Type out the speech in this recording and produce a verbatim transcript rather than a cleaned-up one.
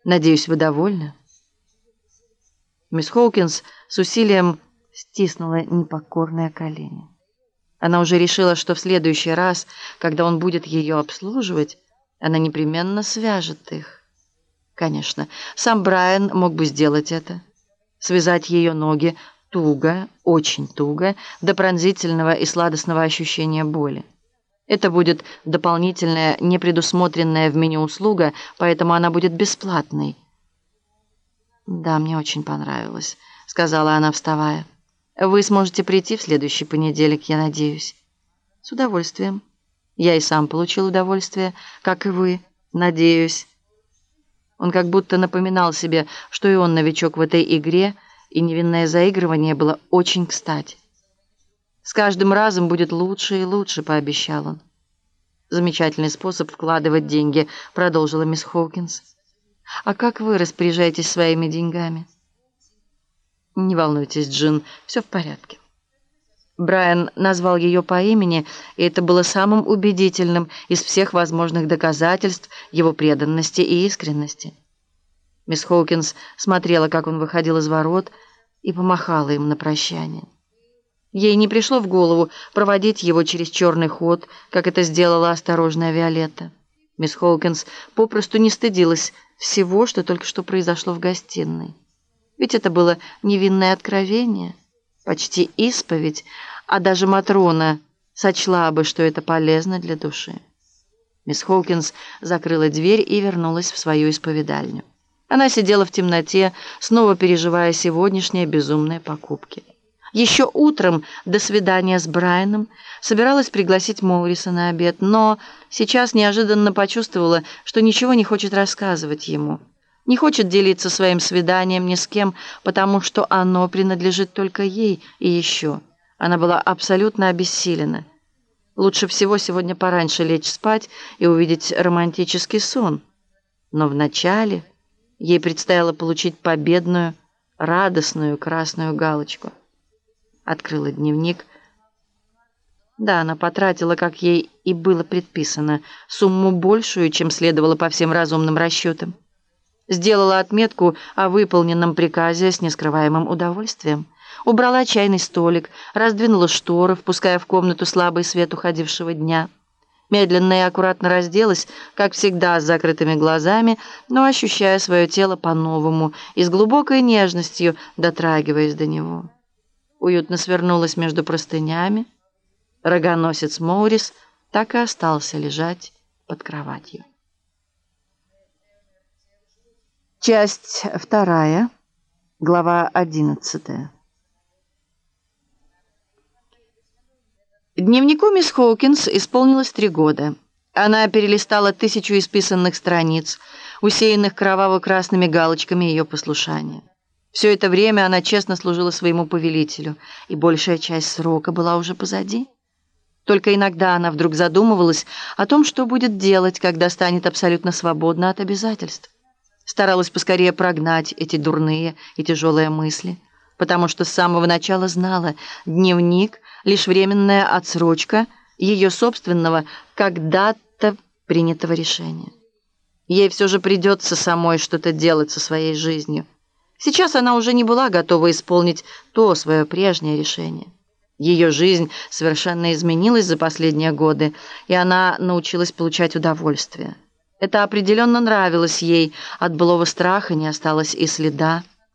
Надеюсь, вы довольны?» Мисс Хоукинс с усилием стиснула непокорные колени. Она уже решила, что в следующий раз, когда он будет ее обслуживать, она непременно свяжет их. Конечно, сам Брайан мог бы сделать это. Связать ее ноги туго, очень туго, до пронзительного и сладостного ощущения боли. Это будет дополнительная, непредусмотренная в меню услуга, поэтому она будет бесплатной. «Да, мне очень понравилось», — сказала она, вставая. «Вы сможете прийти в следующий понедельник, я надеюсь». «С удовольствием. Я и сам получил удовольствие, как и вы, надеюсь». Он как будто напоминал себе, что и он новичок в этой игре, и невинное заигрывание было очень кстати. «С каждым разом будет лучше и лучше», — пообещал он. «Замечательный способ вкладывать деньги», — продолжила мисс Хоукинс. «А как вы распоряжаетесь своими деньгами?» «Не волнуйтесь, Джин, все в порядке». Брайан назвал ее по имени, и это было самым убедительным из всех возможных доказательств его преданности и искренности. Мисс Хоукинс смотрела, как он выходил из ворот, и помахала им на прощание. Ей не пришло в голову проводить его через черный ход, как это сделала осторожная Виолетта. Мисс Хоукинс попросту не стыдилась всего, что только что произошло в гостиной. Ведь это было невинное откровение, почти исповедь, а даже Матрона сочла бы, что это полезно для души. Мисс Хоукинс закрыла дверь и вернулась в свою исповедальню. Она сидела в темноте, снова переживая сегодняшние безумные покупки. Еще утром, до свидания с Брайаном, собиралась пригласить Моуриса на обед, но сейчас неожиданно почувствовала, что ничего не хочет рассказывать ему. Не хочет делиться своим свиданием ни с кем, потому что оно принадлежит только ей, и еще. Она была абсолютно обессилена. Лучше всего сегодня пораньше лечь спать и увидеть романтический сон. Но вначале ей предстояло получить победную, радостную красную галочку. Открыла дневник. Да, она потратила, как ей и было предписано, сумму большую, чем следовало по всем разумным расчетам. Сделала отметку о выполненном приказе с нескрываемым удовольствием. Убрала чайный столик, раздвинула шторы, впуская в комнату слабый свет уходившего дня. Медленно и аккуратно разделась, как всегда, с закрытыми глазами, но ощущая свое тело по-новому и с глубокой нежностью дотрагиваясь до него. Уютно свернулась между простынями. Рогоносец Моурис так и остался лежать под кроватью. Часть вторая, глава одиннадцатая. Дневнику мисс Хоукинс исполнилось три года. Она перелистала тысячу исписанных страниц, усеянных кроваво-красными галочками ее послушания. Все это время она честно служила своему повелителю, и большая часть срока была уже позади. Только иногда она вдруг задумывалась о том, что будет делать, когда станет абсолютно свободна от обязательств. Старалась поскорее прогнать эти дурные и тяжелые мысли, потому что с самого начала знала, дневник — лишь временная отсрочка ее собственного когда-то принятого решения. Ей все же придется самой что-то делать со своей жизнью. Сейчас она уже не была готова исполнить то свое прежнее решение. Ее жизнь совершенно изменилась за последние годы, и она научилась получать удовольствие. Это определенно нравилось ей, от былого страха не осталось и следа.